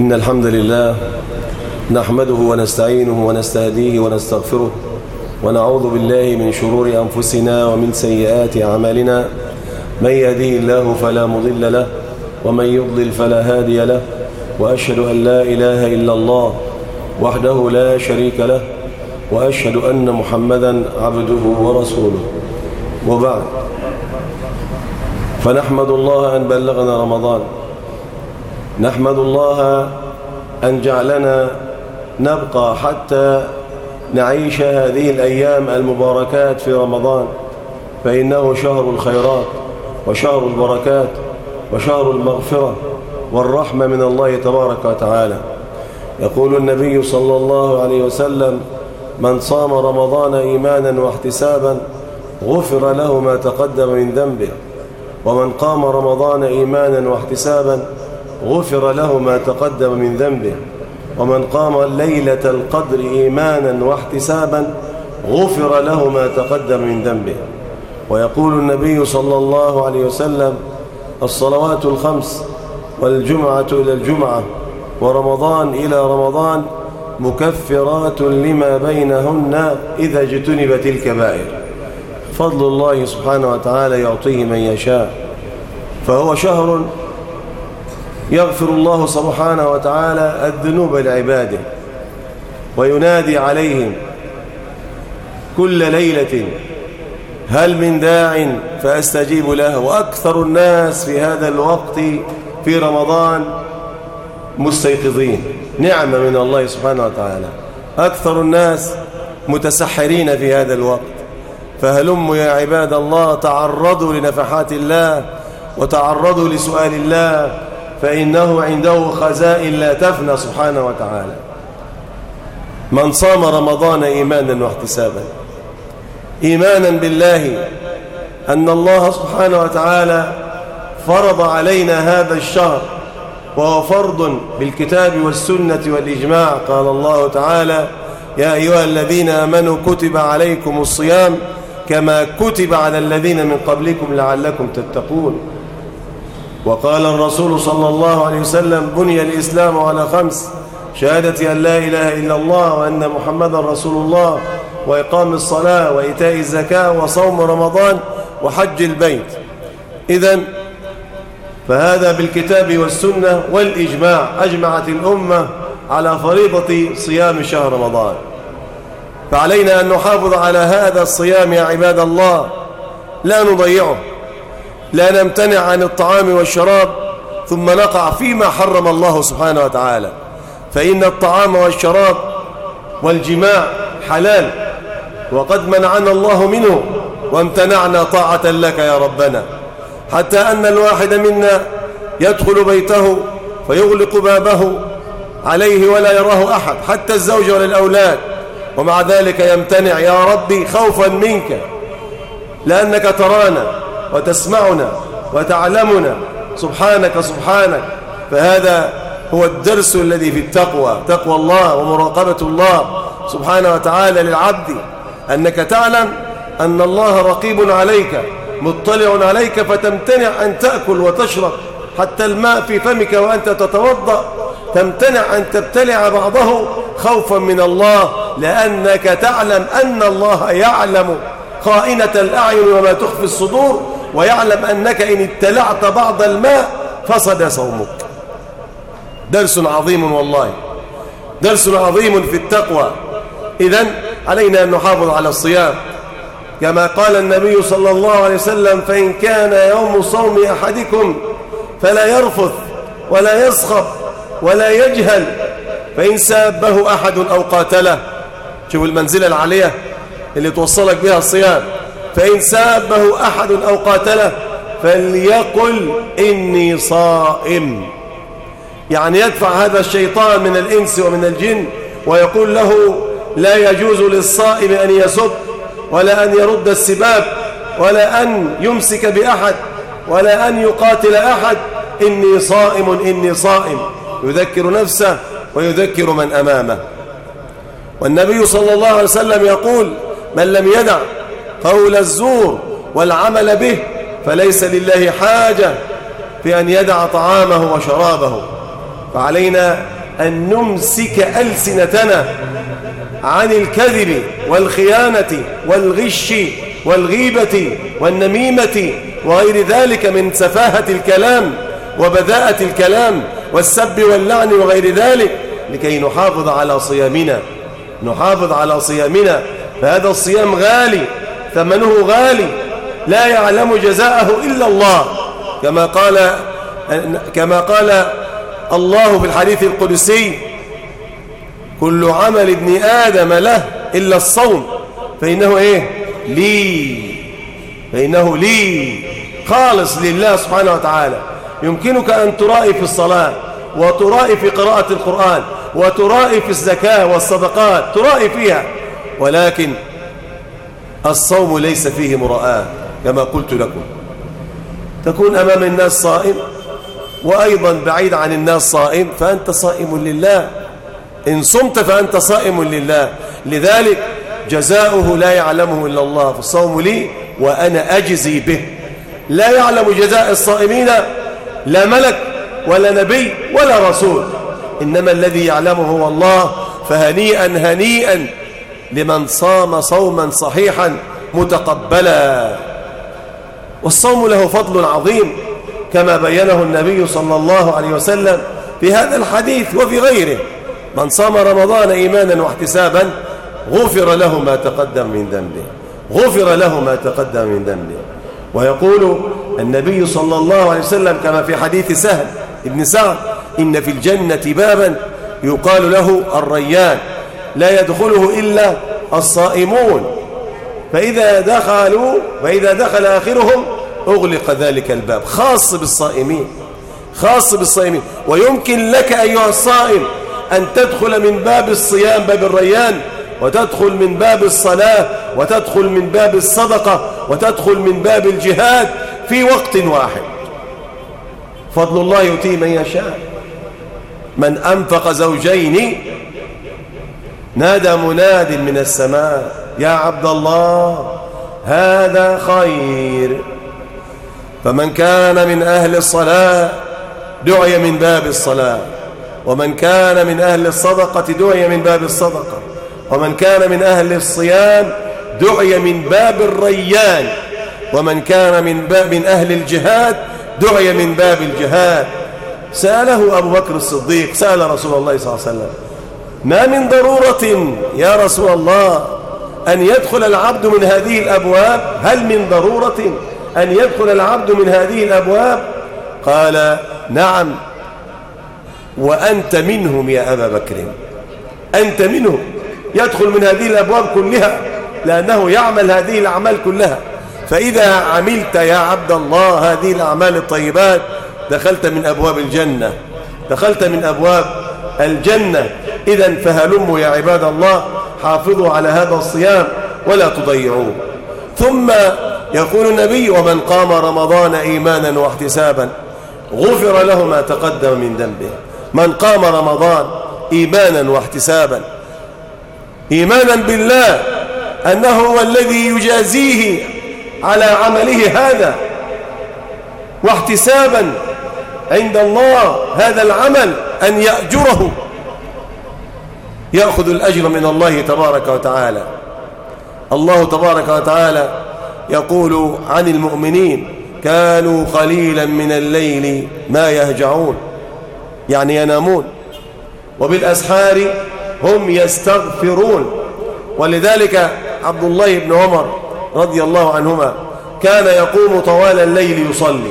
إن الحمد لله نحمده ونستعينه ونستهديه ونستغفره ونعوذ بالله من شرور أنفسنا ومن سيئات أعمالنا. من يهديه الله فلا مضل له ومن يضلل فلا هادي له، وأشهد أن لا إله إلا الله وحده لا شريك له، وأشهد أن محمدا عبده ورسوله. وبعد، فنحمد الله أن بلغنا رمضان، نحمد الله أن جعلنا نبقى حتى نعيش هذه الأيام المباركات في رمضان، فإنه شهر الخيرات وشهر البركات وشهر المغفرة والرحمة من الله تبارك وتعالى. يقول النبي صلى الله عليه وسلم: من صام رمضان إيمانا واحتسابا غفر له ما تقدم من ذنبه، ومن قام رمضان إيمانا واحتسابا غفر له ما تقدم من ذنبه، ومن قام ليلة القدر إيمانا واحتسابا غفر له ما تقدم من ذنبه. ويقول النبي صلى الله عليه وسلم: الصلوات الخمس والجمعة إلى الجمعة ورمضان إلى رمضان مكفرات لما بينهن إذا اجتنبت الكبائر. فضل الله سبحانه وتعالى يعطيه من يشاء، فهو شهر يغفر الله سبحانه وتعالى الذنوب لعباده، وينادي عليهم كل ليلة: هل من داع فأستجيب له. وأكثر الناس في هذا الوقت في رمضان مستيقظين، نعمة من الله سبحانه وتعالى. أكثر الناس متسحرين في هذا الوقت، فهلموا يا عباد الله تعرضوا لنفحات الله وتعرضوا لسؤال الله، فإنه عنده خزائن لا تفنى سبحانه وتعالى. من صام رمضان إيمانا واحتسابا، إيمانا بالله أن الله سبحانه وتعالى فرض علينا هذا الشهر، وهو فرض بالكتاب والسنة والإجماع. قال الله تعالى: يا أيها الذين آمنوا كتب عليكم الصيام كما كتب على الذين من قبلكم لعلكم تتقون. وقال الرسول صلى الله عليه وسلم: بني الإسلام على 5: شهادة أن لا إله إلا الله وأن محمدا رسول الله، وإقام الصلاة، وإيتاء الزكاة، وصوم رمضان، وحج البيت. إذن فهذا بالكتاب والسنة والإجماع، أجمعت الأمة على فريضة صيام شهر رمضان، فعلينا أن نحافظ على هذا الصيام يا عباد الله، لا نضيعه، لا نمتنع عن الطعام والشراب ثم نقع فيما حرم الله سبحانه وتعالى، فإن الطعام والشراب والجماع حلال، وقد منعنا الله منه وامتنعنا طاعة لك يا ربنا، حتى أن الواحد منا يدخل بيته فيغلق بابه عليه ولا يراه أحد، حتى الزوج ولا الأولاد، ومع ذلك يمتنع: يا ربي خوفا منك، لأنك ترانا وتسمعنا وتعلمنا، سبحانك سبحانك. فهذا هو الدرس الذي في التقوى، تقوى الله ومراقبة الله سبحانه وتعالى للعبد، أنك تعلم أن الله رقيب عليك مطلع عليك، فتمتنع أن تأكل وتشرب، حتى الماء في فمك وأنت تتوضأ تمتنع أن تبتلع بعضه خوفا من الله، لأنك تعلم أن الله يعلم خائنة الأعين وما تخفي الصدور، ويعلم أنك إن ابتلعت بعض الماء فسد صومك. درس عظيم والله، درس عظيم في التقوى. إذن علينا أن نحافظ على الصيام كما قال النبي صلى الله عليه وسلم: فإن كان يوم صوم أحدكم فلا يرفث ولا يصخب ولا يجهل، فإن سابه أحد أو قاتله. شوفوا المنزلة العالية اللي توصلك بها الصيام: فإن سابه أحد أو قاتله فليقل إني صائم. يعني يدفع هذا الشيطان من الإنس ومن الجن ويقول له: لا يجوز للصائم أن يسب، ولا أن يرد السباب، ولا أن يمسك بأحد، ولا أن يقاتل أحد. إني صائم إني صائم، يذكر نفسه ويذكر من أمامه. والنبي صلى الله عليه وسلم يقول: من لم يدع قول الزور والعمل به فليس لله حاجة في أن يدع طعامه وشرابه. فعلينا أن نمسك ألسنتنا عن الكذب والخيانة والغش والغيبة والنميمة وغير ذلك من سفاهة الكلام وبذاءة الكلام والسب واللعن وغير ذلك، لكي نحافظ على صيامنا. فهذا الصيام غالي، ثمنه غالي، لا يعلم جزاءه إلا الله، كما قال الله في الحديث القدسي: كل عمل ابن آدم له إلا الصوم فإنه لي خالص لله سبحانه وتعالى. يمكنك أن ترائي في الصلاة، وترائي في قراءة القرآن، وترائي في الزكاة والصدقات، ترائي فيها، ولكن الصوم ليس فيه مراءة. كما قلت لكم، تكون أمام الناس صائم، وأيضا بعيد عن الناس صائم، فأنت صائم لله. إن صمت فأنت صائم لله، لذلك جزاؤه لا يعلمه إلا الله. فالصوم لي وأنا أجزي به. لا يعلم جزاء الصائمين لا ملك ولا نبي ولا رسول، إنما الذي يعلمه هو الله. فهنيئا لمن صام صوما صحيحا متقبلا. والصوم له فضل عظيم كما بينه النبي صلى الله عليه وسلم في هذا الحديث وفي غيره: من صام رمضان إيمانا واحتسابا غفر له ما تقدم من ذنبه. ويقول النبي صلى الله عليه وسلم كما في حديث سهل بن سعد: إن في الجنة بابا يقال له الريان، لا يدخله إلا الصائمون، فإذا دخل آخرهم أغلق ذلك الباب. خاص بالصائمين. ويمكن لك أيها الصائم أن تدخل من باب الصيام، باب الريان، وتدخل من باب الصلاة، وتدخل من باب الصدقة، وتدخل من باب الجهاد في وقت واحد. فضل الله يؤتيه من يشاء. من أنفق زوجين نادى مناد من السماء: يا عبد الله هذا خير. فمن كان من أهل الصلاة دعي من باب الصلاة، ومن كان من أهل الصدقة دعي من باب الصدقة، ومن كان من أهل الصيام دعي من باب الريان، ومن كان من أهل الجهاد دعي من باب الجهاد. سأله أبو بكر الصديق، سأل رسول الله صلى الله عليه وسلم: ما من ضرورة يا رسول الله أن يدخل العبد من هذه الأبواب؟ هل من ضرورة أن يدخل العبد من هذه الأبواب؟ قال: نعم، وأنت منهم يا أبا بكر. أنت منهم، يدخل من هذه الأبواب كلها، لأنه يعمل هذه الأعمال كلها. فإذا عملت يا عبد الله هذه الأعمال الطيبات دخلت من أبواب الجنة. إذن فهلموا يا عباد الله، حافظوا على هذا الصيام ولا تضيعوه. ثم يقول النبي: ومن قام رمضان إيمانا واحتسابا غفر له ما تقدم من ذنبه. من قام رمضان إيمانا واحتسابا، إيمانا بالله أنه هو الذي يجازيه على عمله هذا، واحتسابا عند الله هذا العمل أن يأجره، يأخذ الأجر من الله تبارك وتعالى. الله تبارك وتعالى يقول عن المؤمنين: كانوا قليلا من الليل ما يهجعون، يعني ينامون، وبالأسحار هم يستغفرون. ولذلك عبد الله بن عمر رضي الله عنهما كان يقوم طوال الليل يصلي،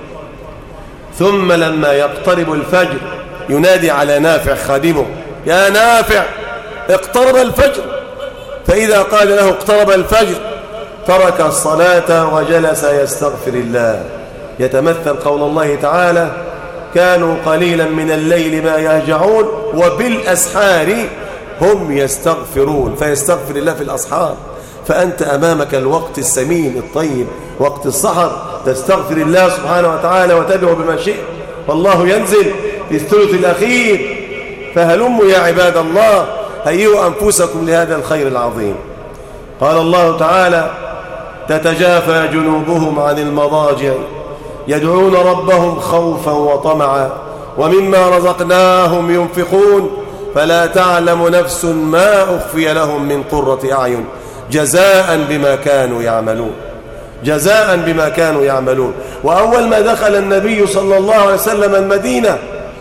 ثم لما يقترب الفجر ينادي على نافع خادمه: يا نافع اقترب الفجر. فإذا قال له اقترب الفجر ترك الصلاة وجلس يستغفر الله. يتمثل قول الله تعالى: كانوا قليلا من الليل ما يهجعون وبالأسحار هم يستغفرون، فيستغفر الله في الأسحار. فأنت أمامك الوقت السمين الطيب، وقت السحر، تستغفر الله سبحانه وتعالى وتدعو بما شئت، والله ينزل في الثلث الأخير. فهلموا يا عباد الله، هيئوا أنفسكم لهذا الخير العظيم. قال الله تعالى: تتجافى جنوبهم عن المضاجع يدعون ربهم خوفا وطمعا ومما رزقناهم ينفقون فلا تعلم نفس ما أخفي لهم من قرة أعين جزاء بما كانوا يعملون. جزاء بما كانوا يعملون. وأول ما دخل النبي صلى الله عليه وسلم المدينة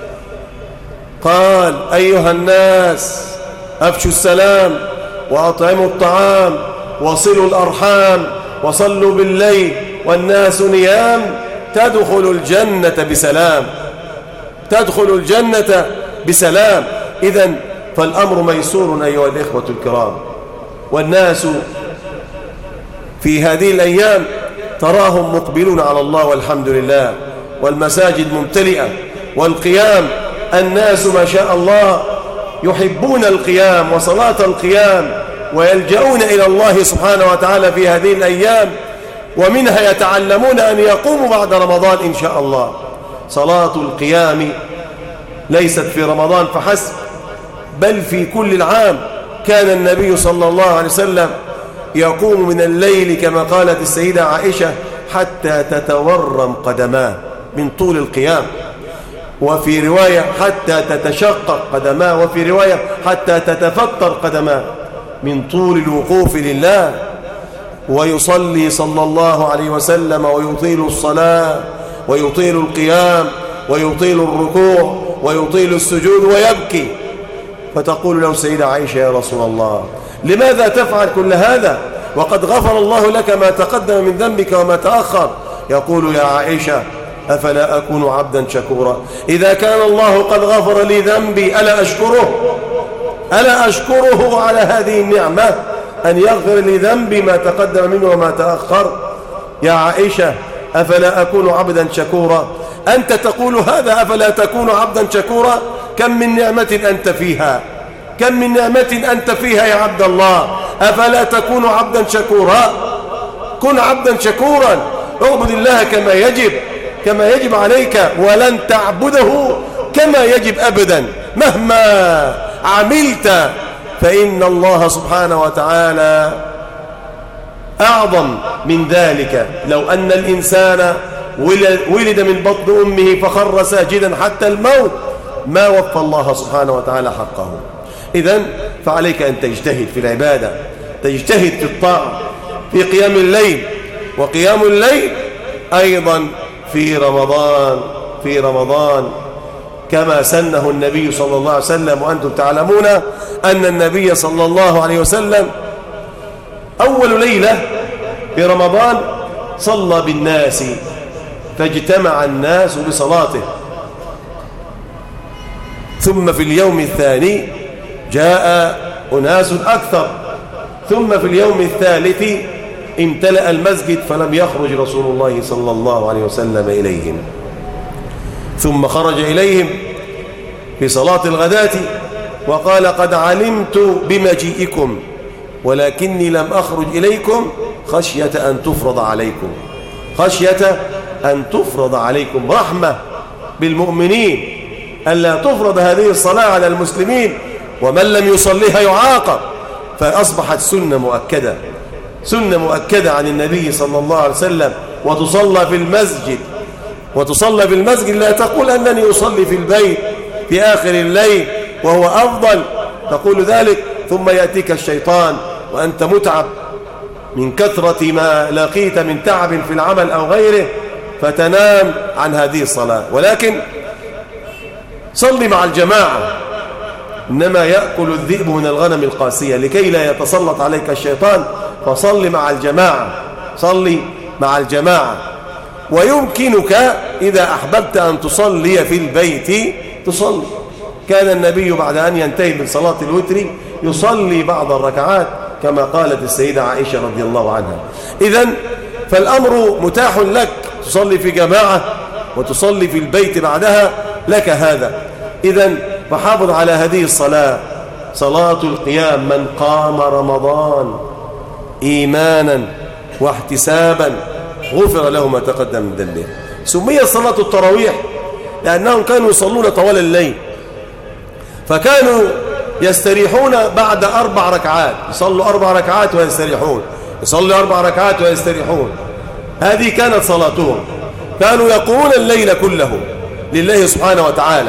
قال: أيها الناس أفشوا السلام وأطعموا الطعام وصلوا الأرحام وصلوا بالليل والناس نيام تدخل الجنة بسلام. تدخل الجنة بسلام. إذن فالأمر ميسور أيها الإخوة الكرام. والناس في هذه الأيام تراهم مقبلون على الله والحمد لله، والمساجد ممتلئة، والقيام الناس ما شاء الله يحبون القيام وصلاة القيام ويلجؤون إلى الله سبحانه وتعالى في هذه الأيام، ومنها يتعلمون أن يقوموا بعد رمضان إن شاء الله. صلاة القيام ليست في رمضان فحسب، بل في كل العام. كان النبي صلى الله عليه وسلم يقوم من الليل كما قالت السيدة عائشة حتى تتورم قدماه من طول القيام، وفي رواية حتى تتشقق قدماه، وفي رواية حتى تتفطر قدماه من طول الوقوف لله. ويصلي صلى الله عليه وسلم ويطيل الصلاة ويطيل القيام ويطيل الركوع ويطيل السجود ويبكي. فتقول له سيدة عائشة: يا رسول الله، لماذا تفعل كل هذا وقد غفر الله لك ما تقدم من ذنبك وما تأخر؟ يقول: يا عائشة، أفلا أكون عبدا شكورا؟ إذا كان الله قد غفر لي ذنبي ألا أشكره على هذه النعمة أن يغفر لي ذنبي ما تقدم منه وما تأخر؟ يا عائشة، أفلا أكون عبدا شكورا؟ أنت تقول هذا، أفلا تكون عبدا شكورا؟ كم من نعمة أنت فيها، كم من نعمة أنت فيها يا عبد الله، أفلا تكون عبدا شكورا؟ كن عبدا شكورا، اعبد الله كما يجب عليك، ولن تعبده كما يجب أبدا مهما عملت، فإن الله سبحانه وتعالى أعظم من ذلك. لو أن الإنسان ولد من بطن أمه فخر ساجدا حتى الموت ما وفى الله سبحانه وتعالى حقه. إذن فعليك أن تجتهد في العبادة، تجتهد في الطاعة، في قيام الليل، وقيام الليل أيضا في رمضان كما سنه النبي صلى الله عليه وسلم. وأنتم تعلمون أن النبي صلى الله عليه وسلم أول ليلة في رمضان صلى بالناس فاجتمع الناس بصلاته، ثم في اليوم الثاني جاء أناس أكثر، ثم في اليوم الثالث امتلأ المسجد فلم يخرج رسول الله صلى الله عليه وسلم إليهم، ثم خرج إليهم في صلاة الغداة وقال: قد علمت بمجيئكم ولكني لم أخرج إليكم خشية أن تفرض عليكم رحمة بالمؤمنين ألا تفرض هذه الصلاة على المسلمين، ومن لم يصليها يعاقب. فأصبحت سنة مؤكدة عن النبي صلى الله عليه وسلم، وتصلى في المسجد. لا تقول أنني أصلي في البيت في آخر الليل وهو أفضل، تقول ذلك ثم يأتيك الشيطان وأنت متعب من كثرة ما لقيت من تعب في العمل أو غيره فتنام عن هذه الصلاة. ولكن صل مع الجماعة، إنما يأكل الذئب من الغنم القاسية، لكي لا يتسلط عليك الشيطان، فصل مع الجماعة. ويمكنك إذا أحببت أن تصلي في البيت تصلي. كان النبي بعد أن ينتهي من صلاة الوتر يصلي بعض الركعات كما قالت السيدة عائشة رضي الله عنها. إذن فالأمر متاح لك، تصلي في جماعة وتصلي في البيت بعدها، لك هذا. إذن فحافظ على هذه الصلاة، صلاة القيام. من قام رمضان إيمانا واحتسابا غفر له ما تقدم من ذنبه. سميت صلاة التراويح لأنهم كانوا يصلون طوال الليل، فكانوا يستريحون بعد 4 ركعات، يصلوا 4 ركعات ويستريحون، يصلوا 4 ركعات ويستريحون. هذه كانت صلاتهم، كانوا يقومون الليل كله لله سبحانه وتعالى.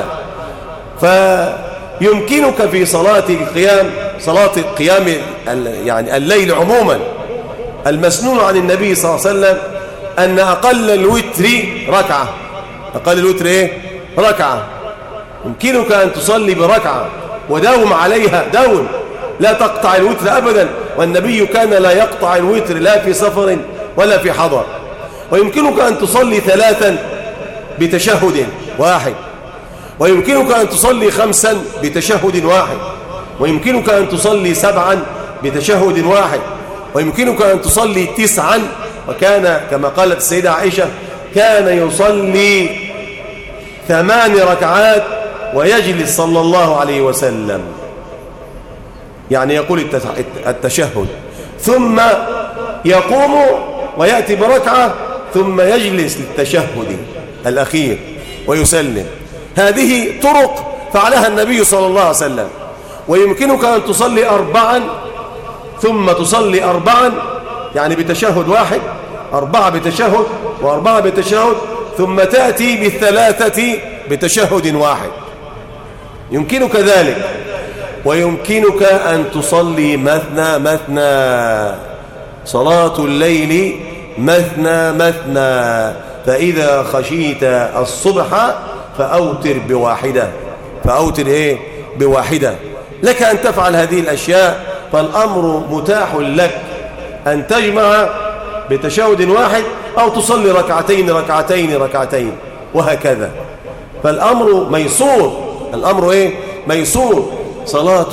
فيمكنك في صلاة القيام يعني الليل عموما المسنون عن النبي صلى الله عليه وسلم أن أقل الوتر ركعة. أقل الوتر إيه؟ ركعة. يمكنك أن تصلي بركعة وداوم عليها، داوم لا تقطع الوتر أبدا، والنبي كان لا يقطع الوتر لا في سفر ولا في حضر. ويمكنك أن تصلي 3 بتشهد واحد، ويمكنك أن تصلي 5 بتشهد واحد، ويمكنك أن تصلي 7 بتشهد واحد، ويمكنك أن تصلي 9. وكان كما قالت السيدة عائشة كان يصلي 8 ركعات ويجلس صلى الله عليه وسلم، يعني يقول التشهد ثم يقوم ويأتي بركعة ثم يجلس للتشهد الأخير ويسلم. هذه طرق فعلها النبي صلى الله عليه وسلم. ويمكنك أن تصلي 4 ثم تصلي 4 يعني بتشهد واحد، 4 بتشهد و4 بتشهد، ثم تأتي ب3 بتشهد واحد. يمكنك ذلك. ويمكنك أن تصلي مثنى صلاة الليل مثنى. فإذا خشيت الصبح فأوتر بواحدة. فأوتر إيه؟ بواحدة. لك أن تفعل هذه الأشياء، فالأمر متاح لك أن تجمع بتشهد واحد أو تصلي ركعتين وهكذا. فالأمر ميسور. الأمر إيه؟ ميسور. صلاة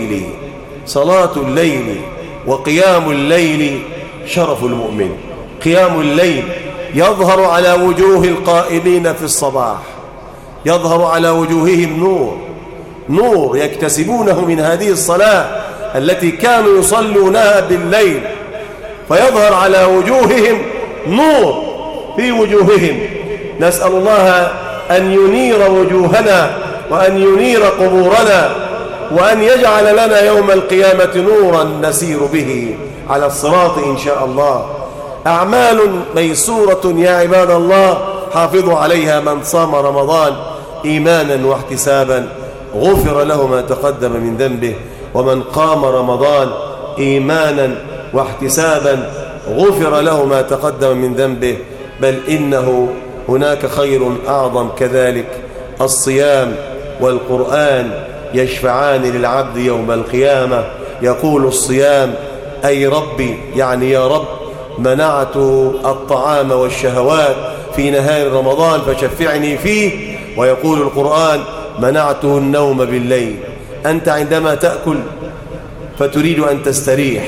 الليل وقيام الليل شرف المؤمن. قيام الليل يظهر على وجوه القائمين في الصباح، يظهر على وجوههم نور يكتسبونه من هذه الصلاة التي كانوا يصلونها بالليل، فيظهر على وجوههم نور في وجوههم. نسأل الله أن ينير وجوهنا وأن ينير قبورنا، وأن يجعل لنا يوم القيامة نورا نسير به على الصراط إن شاء الله. أعمال ميسورة يا عباد الله حافظوا عليها. من صام رمضان إيمانا واحتسابا غفر له ما تقدم من ذنبه، ومن قام رمضان إيمانا واحتسابا غفر له ما تقدم من ذنبه. بل إنه هناك خير أعظم كذلك. الصيام والقرآن يشفعان للعبد يوم القيامة. يقول الصيام أي ربي، يعني يا رب منعت الطعام والشهوات في نهار رمضان فشفعني فيه. ويقول القرآن منعته النوم بالليل. أنت عندما تأكل فتريد أن تستريح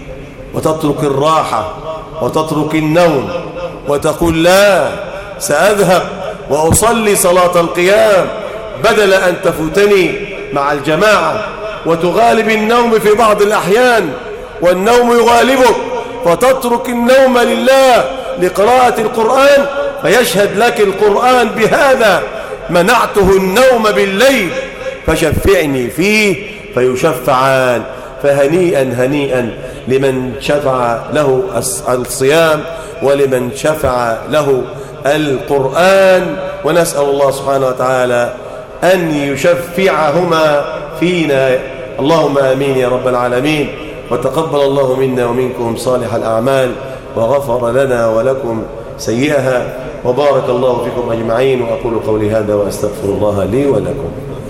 وتترك الراحة وتترك النوم وتقول لا، سأذهب وأصلي صلاة القيام بدل أن تفوتني مع الجماعة وتغالب النوم في بعض الأحيان، والنوم يغالبك فتترك النوم لله لقراءة القرآن، فيشهد لك القرآن بهذا: منعته النوم بالليل فشفعني فيه فيشفعان. فهنيئا لمن شفع له الصيام ولمن شفع له القرآن. ونسأل الله سبحانه وتعالى أن يشفعهما فينا. اللهم آمين يا رب العالمين. وتقبل الله منا ومنكم صالح الأعمال، وغفر لنا ولكم سيئها، وبارك الله فيكم أجمعين. وأقول قولي هذا وأستغفر الله لي ولكم.